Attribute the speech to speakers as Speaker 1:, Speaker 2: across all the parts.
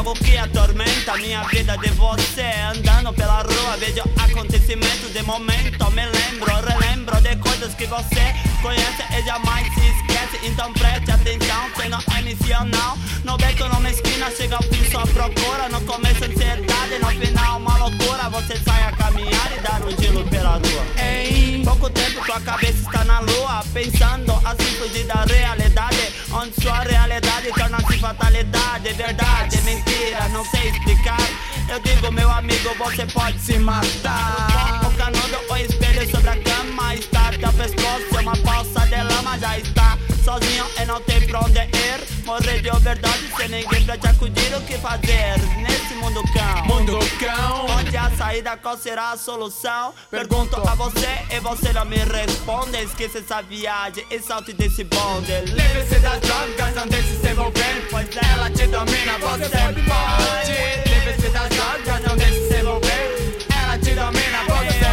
Speaker 1: algo que atormenta minha vida de você. Andando pela rua vejo acontecimentos de momento. Me lembro, relembro de coisas que você conhece e jamais se esquece. Então preste atenção, você não é missional. No beco, numa esquina, chega ao fim sua procura. No começo ansiedade, no final uma loucura. Você sai a caminhar e dar um giro pela rua. Em pouco tempo tua cabeça está na lua, pensando assim fugir da realidade, onde sua realidade torna-se fatalidade. Verdade, mentira, não sei explicar. Eu digo, meu amigo, você pode se matar. O canudo, o espelho sobre a cama. Está até o pescoço, uma poça de lama. Já está sozinho e não tem pra onde ir. Morrer de overdose sem ninguém pra te acudir. O que fazer nesse mundo cão?
Speaker 2: Mundo cão.
Speaker 1: Onde a saída, qual será a solução? Pergunto a você e você não me responde. Esqueça essa viagem e salte desse bonde.
Speaker 2: Livre-se das drogas, não deixe se envolver, pois ela te domina, você pode. Livre-se das drogas, não deixe se envolver, ela te domina, você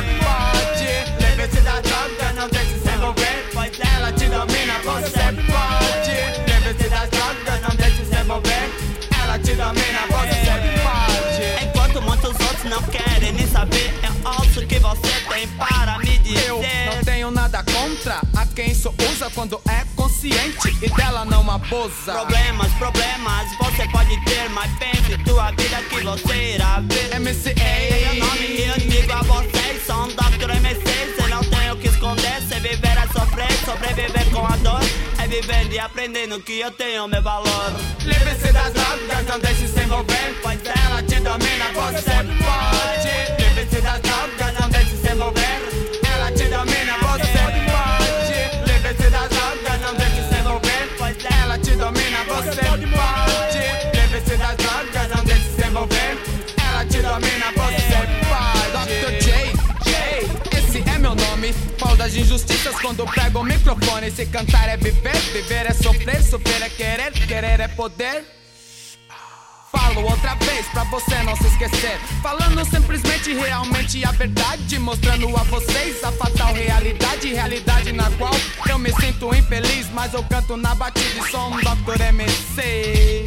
Speaker 2: pode. Livre-se das drogas, não deixe se envolver, pois ela te domina, você pode. Livre-se das drogas, não deixe se envolver, ela te domina, você pode.
Speaker 1: Enquanto muitos outros não querem nem saber, eu ouço o que você tem para me dizer.
Speaker 2: Eu não tenho nada contra a quem só usa quando é consciente e dela não abusa.
Speaker 1: Problemas você pode ter, mas pense tua vida que você irá ver.
Speaker 2: MCA
Speaker 1: é meu nome e eu digo a vocês, sou um Dr. MC. Cê não tem o que esconder, cê viver é sofrer, sobreviver com a dor é vivendo e aprendendo que eu tenho meu valor.
Speaker 2: Livre-se das drogas, não deixe se envolver, pois ela te domina, você pode. Livre-se das drogas, não deixe se envolver, ela te domina, você pode. Livre-se das drogas, não deixe se envolver, pois ela te domina, você pode. Livre-se das drogas, não deixe se envolver, ela te domina, você pode. Dr. J, esse é meu nome. Pau das injustiças quando prego o microfone. Se cantar é viver, viver é sofrer, sofrer é querer, querer é poder. Falo outra vez pra você não se esquecer, falando simplesmente realmente a verdade, mostrando a vocês a fatal realidade, realidade na qual eu me sinto infeliz, mas eu canto na batida e sou um Dr. MC.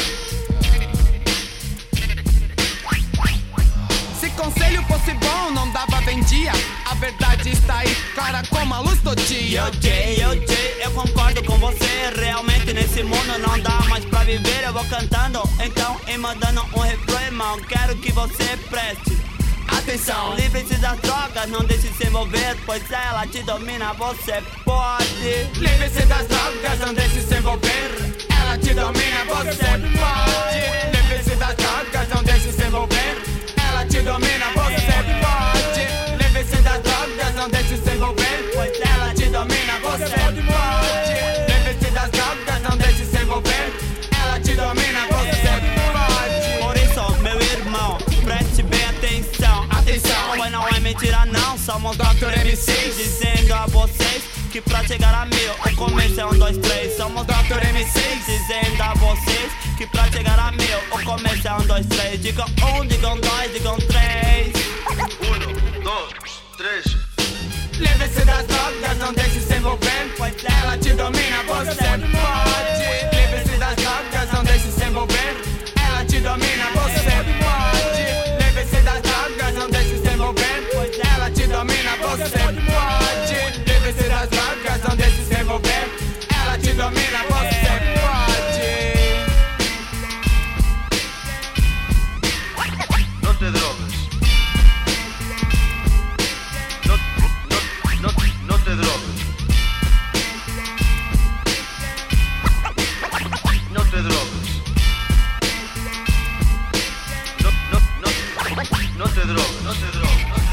Speaker 2: Se conselho fosse bom, não dava vendia. A verdade está aí, clara como a luz do dia.
Speaker 1: Eu concordo com você. Realmente nesse mundo não dá mais pra viver. Eu vou cantando, então, e mandando um refrão, irmão. Quero que você preste atenção. Livre-se das drogas, não deixe se envolver, pois ela te domina, você pode.
Speaker 2: Livre-se das drogas, não deixe se envolver, ela te domina, você pode. Livre-se das drogas, não deixe se envolver, ela te domina, você pode. Livre-se das drogas, não deixe se envolver, pois ela te domina, você pode. Livre-se das drogas, não deixe se envolver, ela te domina, você pode.
Speaker 1: Por isso, meu irmão, preste bem atenção.
Speaker 2: Atenção,
Speaker 1: Pois não é mentira não, somos
Speaker 2: Dr.
Speaker 1: MC, dizendo a vocês que pra chegar a 1000 o começo é 1, 2, 3. Somos
Speaker 2: Dr. MC,
Speaker 1: dizendo a vocês que pra chegar a 1000 o começo é 1, 2, 3. Digam 1, digam 2, digam 3.
Speaker 3: 1, 2, 3.
Speaker 2: Livre-se das drogas, não deixe se envolver, pois ela te domina, você pode. Livre-se das drogas, não deixe se envolver, ela te domina, você pode. Livre-se das drogas, não deixe se envolver, pois ela te domina, você pode. Livre-se das drogas, não deixe se envolver, ela te domina, você pode.
Speaker 3: No te drogues. No te drogues. No te drogues. No te drogues. No te drogues.